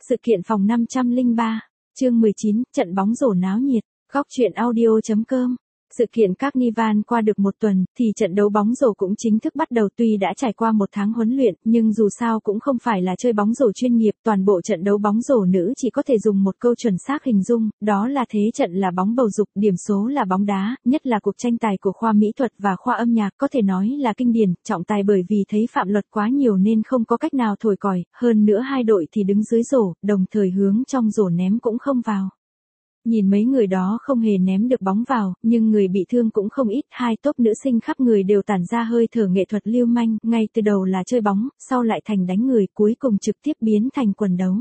Sự kiện phòng 503, chương 19, trận bóng rổ náo nhiệt, góc truyện audio.com. Sự kiện Carnival qua được một tuần, thì trận đấu bóng rổ cũng chính thức bắt đầu. Tuy đã trải qua một tháng huấn luyện, nhưng dù sao cũng không phải là chơi bóng rổ chuyên nghiệp. Toàn bộ trận đấu bóng rổ nữ chỉ có thể dùng một câu chuẩn xác hình dung, đó là thế trận là bóng bầu dục, điểm số là bóng đá, nhất là cuộc tranh tài của khoa mỹ thuật và khoa âm nhạc, có thể nói là kinh điển, trọng tài bởi vì thấy phạm luật quá nhiều nên không có cách nào thổi còi, hơn nữa hai đội thì đứng dưới rổ, đồng thời hướng trong rổ ném cũng không vào. Nhìn mấy người đó không hề ném được bóng vào, nhưng người bị thương cũng không ít, hai tốp nữ sinh khắp người đều tản ra hơi thở nghệ thuật lưu manh, ngay từ đầu là chơi bóng, sau lại thành đánh người, cuối cùng trực tiếp biến thành quần đấu.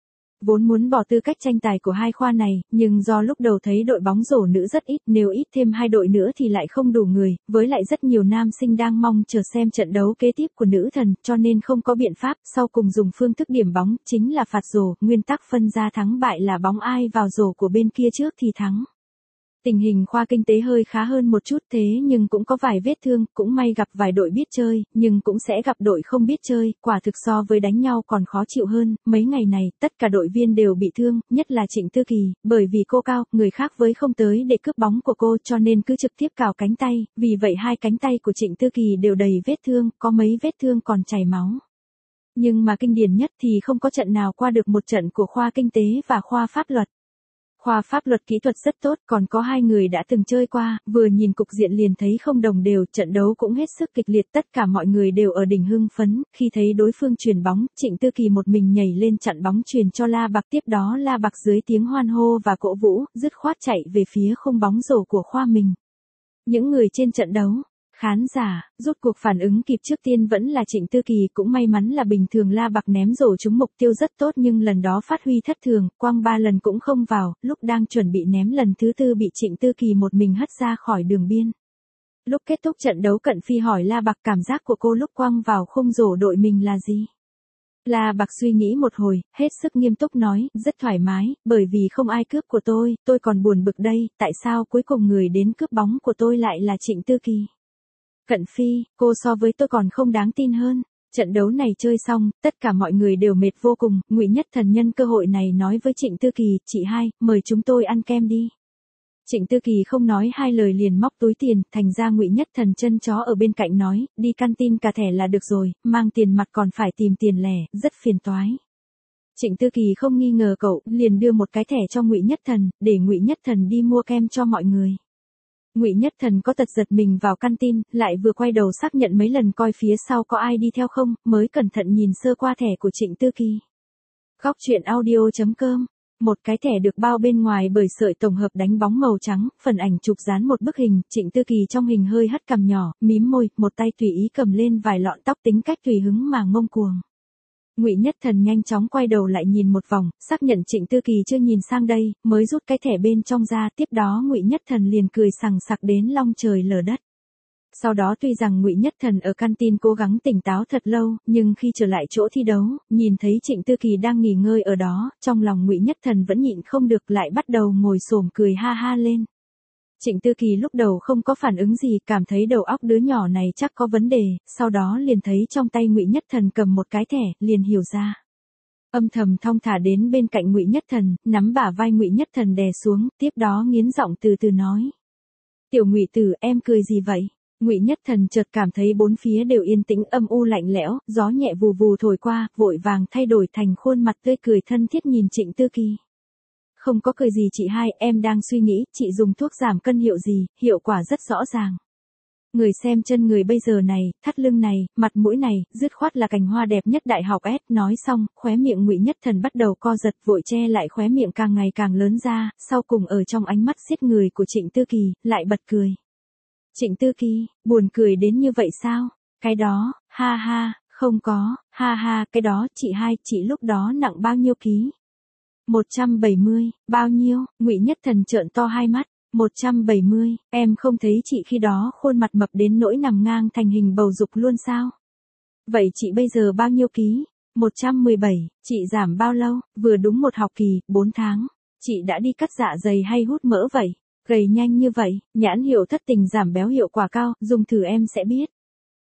Vốn muốn bỏ tư cách tranh tài của hai khoa này, nhưng do lúc đầu thấy đội bóng rổ nữ rất ít, nếu ít thêm hai đội nữa thì lại không đủ người, với lại rất nhiều nam sinh đang mong chờ xem trận đấu kế tiếp của nữ thần, cho nên không có biện pháp, sau cùng dùng phương thức điểm bóng, chính là phạt rổ, nguyên tắc phân ra thắng bại là bóng ai vào rổ của bên kia trước thì thắng. Tình hình khoa kinh tế hơi khá hơn một chút thế nhưng cũng có vài vết thương, cũng may gặp vài đội biết chơi, nhưng cũng sẽ gặp đội không biết chơi, quả thực so với đánh nhau còn khó chịu hơn. Mấy ngày này, tất cả đội viên đều bị thương, nhất là Trịnh Tư Kỳ, bởi vì cô cao, người khác với không tới để cướp bóng của cô cho nên cứ trực tiếp cào cánh tay, vì vậy hai cánh tay của Trịnh Tư Kỳ đều đầy vết thương, có mấy vết thương còn chảy máu. Nhưng mà kinh điển nhất thì không có trận nào qua được một trận của khoa kinh tế và khoa pháp luật. Khoa pháp luật kỹ thuật rất tốt, còn có hai người đã từng chơi qua, vừa nhìn cục diện liền thấy không đồng đều, trận đấu cũng hết sức kịch liệt, tất cả mọi người đều ở đỉnh hưng phấn, khi thấy đối phương chuyền bóng, Trịnh Tư Kỳ một mình nhảy lên chặn bóng chuyền cho La Bạc, tiếp đó La Bạc dưới tiếng hoan hô và cổ vũ, dứt khoát chạy về phía khung bóng rổ của khoa mình. Những người trên trận đấu, khán giả, rút cuộc phản ứng kịp trước tiên vẫn là Trịnh Tư Kỳ, cũng may mắn là bình thường La Bạc ném rổ trúng mục tiêu rất tốt nhưng lần đó phát huy thất thường, quăng 3 lần cũng không vào, lúc đang chuẩn bị ném lần thứ tư bị Trịnh Tư Kỳ một mình hất ra khỏi đường biên. Lúc kết thúc trận đấu Cận Phi hỏi La Bạc cảm giác của cô lúc quăng vào khung rổ đội mình là gì? La Bạc suy nghĩ một hồi, hết sức nghiêm túc nói, rất thoải mái, bởi vì không ai cướp của tôi còn buồn bực đây, tại sao cuối cùng người đến cướp bóng của tôi lại là Trịnh Tư Kỳ? Cận Phi, cô so với tôi còn không đáng tin hơn. Trận đấu này chơi xong, tất cả mọi người đều mệt vô cùng, Ngụy Nhất Thần nhân cơ hội này nói với Trịnh Tư Kỳ, chị hai, mời chúng tôi ăn kem đi. Trịnh Tư Kỳ không nói hai lời liền móc túi tiền, thành ra Ngụy Nhất Thần chân chó ở bên cạnh nói, đi canteen cả thẻ là được rồi, mang tiền mặt còn phải tìm tiền lẻ, rất phiền toái. Trịnh Tư Kỳ không nghi ngờ cậu, liền đưa một cái thẻ cho Ngụy Nhất Thần, để Ngụy Nhất Thần đi mua kem cho mọi người. Ngụy Nhất Thần có tật giật mình vào canteen, lại vừa quay đầu xác nhận mấy lần coi phía sau có ai đi theo không, mới cẩn thận nhìn sơ qua thẻ của Trịnh Tư Kỳ. Góc truyện audio.com. Một cái thẻ được bao bên ngoài bởi sợi tổng hợp đánh bóng màu trắng, phần ảnh chụp dán một bức hình, Trịnh Tư Kỳ trong hình hơi hất cằm nhỏ, mím môi, một tay tùy ý cầm lên vài lọn tóc tính cách tùy hứng mà ngông cuồng. Ngụy Nhất Thần nhanh chóng quay đầu lại nhìn một vòng, xác nhận Trịnh Tư Kỳ chưa nhìn sang đây, mới rút cái thẻ bên trong ra, tiếp đó Ngụy Nhất Thần liền cười sằng sặc đến long trời lở đất. Sau đó tuy rằng Ngụy Nhất Thần ở canteen cố gắng tỉnh táo thật lâu, nhưng khi trở lại chỗ thi đấu, nhìn thấy Trịnh Tư Kỳ đang nghỉ ngơi ở đó, trong lòng Ngụy Nhất Thần vẫn nhịn không được lại bắt đầu ngồi xổm cười ha ha lên. Trịnh Tư Kỳ lúc đầu không có phản ứng gì, cảm thấy đầu óc đứa nhỏ này chắc có vấn đề, sau đó liền thấy trong tay Ngụy Nhất Thần cầm một cái thẻ, liền hiểu ra. Âm thầm thong thả đến bên cạnh Ngụy Nhất Thần, nắm bả vai Ngụy Nhất Thần đè xuống, tiếp đó nghiến giọng từ từ nói: "Tiểu Ngụy tử, em cười gì vậy?" Ngụy Nhất Thần chợt cảm thấy bốn phía đều yên tĩnh âm u lạnh lẽo, gió nhẹ vù vù thổi qua, vội vàng thay đổi thành khuôn mặt tươi cười thân thiết nhìn Trịnh Tư Kỳ. Không có cười gì chị hai, em đang suy nghĩ, chị dùng thuốc giảm cân hiệu gì, hiệu quả rất rõ ràng. Người xem chân người bây giờ này, thắt lưng này, mặt mũi này, dứt khoát là cành hoa đẹp nhất đại học S. Nói xong, khóe miệng Ngụy Nhất Thần bắt đầu co giật, vội che lại khóe miệng càng ngày càng lớn ra, sau cùng ở trong ánh mắt xiết người của Trịnh Tư Kỳ, lại bật cười. Trịnh Tư Kỳ, buồn cười đến như vậy sao? Cái đó, ha ha, không có, ha ha, cái đó, chị hai, chị lúc đó nặng bao nhiêu ký? 170, bao nhiêu? Ngụy Nhất Thần trợn to hai mắt. 170, em không thấy chị khi đó khuôn mặt mập đến nỗi nằm ngang thành hình bầu dục luôn sao? Vậy chị bây giờ bao nhiêu ký? 117, chị giảm bao lâu? Vừa đúng một học kỳ, 4 tháng. Chị đã đi cắt dạ dày hay hút mỡ vậy? Gầy nhanh như vậy, nhãn hiệu Thất Tình giảm béo hiệu quả cao, dùng thử em sẽ biết.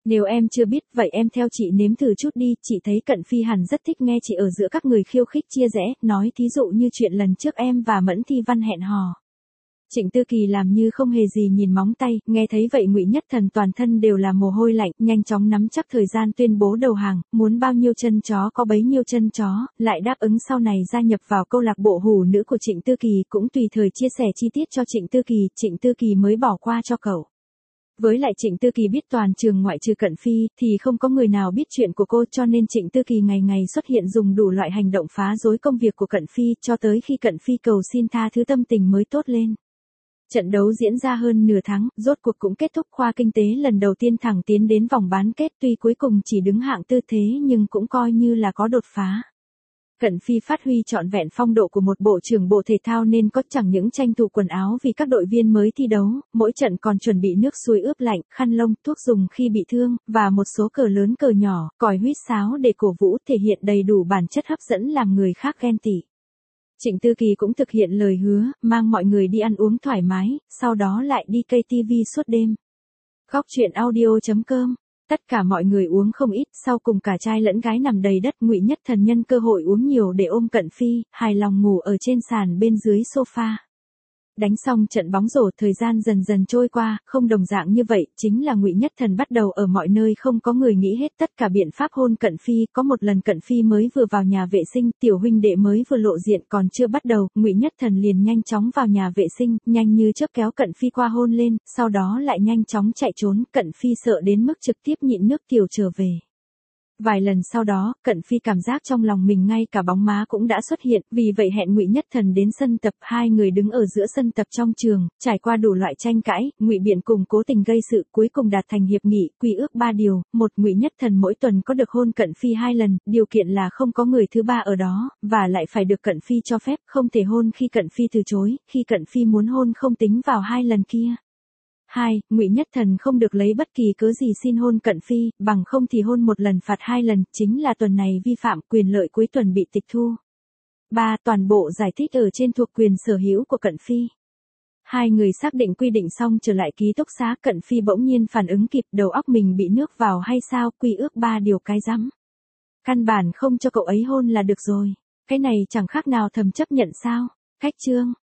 Nếu em chưa biết, vậy em theo chị nếm thử chút đi, chị thấy Cận Phi hẳn rất thích nghe chị ở giữa các người khiêu khích chia rẽ, nói thí dụ như chuyện lần trước em và Mẫn Thi Văn hẹn hò. Trịnh Tư Kỳ làm như không hề gì nhìn móng tay, nghe thấy vậy Ngụy Nhất Thần toàn thân đều là mồ hôi lạnh, nhanh chóng nắm chắc thời gian tuyên bố đầu hàng, muốn bao nhiêu chân chó có bấy nhiêu chân chó, lại đáp ứng sau này gia nhập vào câu lạc bộ hủ nữ của Trịnh Tư Kỳ, cũng tùy thời chia sẻ chi tiết cho Trịnh Tư Kỳ mới bỏ qua cho cậu. Với lại Trịnh Tư Kỳ biết toàn trường ngoại trừ Cận Phi, thì không có người nào biết chuyện của cô, cho nên Trịnh Tư Kỳ ngày ngày xuất hiện dùng đủ loại hành động phá rối công việc của Cận Phi, cho tới khi Cận Phi cầu xin tha thứ tâm tình mới tốt lên. Trận đấu diễn ra hơn nửa tháng, rốt cuộc cũng kết thúc, khoa kinh tế lần đầu tiên thẳng tiến đến vòng bán kết, tuy cuối cùng chỉ đứng hạng tư thế nhưng cũng coi như là có đột phá. Cận Phi phát huy trọn vẹn phong độ của một bộ trưởng bộ thể thao nên có chẳng những tranh thủ quần áo vì các đội viên mới thi đấu, mỗi trận còn chuẩn bị nước suối ướp lạnh, khăn lông, thuốc dùng khi bị thương, và một số cờ lớn cờ nhỏ, còi huýt sáo để cổ vũ, thể hiện đầy đủ bản chất hấp dẫn làm người khác ghen tị. Trịnh Tư Kỳ cũng thực hiện lời hứa, mang mọi người đi ăn uống thoải mái, sau đó lại đi cây TV suốt đêm. Góc truyện audio.com. Tất cả mọi người uống không ít, sau cùng cả trai lẫn gái nằm đầy đất. Ngụy Nhất Thần nhân cơ hội uống nhiều để ôm Cận Phi, hài lòng ngủ ở trên sàn bên dưới sofa. Đánh xong trận bóng rổ, thời gian dần dần trôi qua, không đồng dạng như vậy, chính là Ngụy Nhất Thần bắt đầu ở mọi nơi không có người nghĩ hết tất cả biện pháp hôn Cận Phi. Có một lần Cận Phi mới vừa vào nhà vệ sinh, tiểu huynh đệ mới vừa lộ diện còn chưa bắt đầu, Ngụy Nhất Thần liền nhanh chóng vào nhà vệ sinh, nhanh như chớp kéo Cận Phi qua hôn lên, sau đó lại nhanh chóng chạy trốn. Cận Phi sợ đến mức trực tiếp nhịn nước tiểu trở về. Vài lần sau đó, Cận Phi cảm giác trong lòng mình ngay cả bóng má cũng đã xuất hiện, vì vậy hẹn Ngụy Nhất Thần đến sân tập. Hai người đứng ở giữa sân tập trong trường, trải qua đủ loại tranh cãi, ngụy biện cùng cố tình gây sự, cuối cùng đạt thành hiệp nghị, quy ước 3 điều. Một, Ngụy Nhất Thần mỗi tuần có được hôn Cận Phi 2 lần, điều kiện là không có người thứ ba ở đó, và lại phải được Cận Phi cho phép, không thể hôn khi Cận Phi từ chối, khi Cận Phi muốn hôn không tính vào 2 lần kia. 2. Ngụy Nhất Thần không được lấy bất kỳ cớ gì xin hôn Cận Phi, bằng không thì hôn một lần phạt 2 lần, chính là tuần này vi phạm, quyền lợi cuối tuần bị tịch thu. 3. Toàn bộ giải thích ở trên thuộc quyền sở hữu của Cận Phi. Hai người xác định quy định xong trở lại ký túc xá, Cận Phi bỗng nhiên phản ứng kịp, đầu óc mình bị nước vào hay sao, quy ước 3 điều cái rắm. Căn bản không cho cậu ấy hôn là được rồi. Cái này chẳng khác nào thầm chấp nhận sao. Cách chương.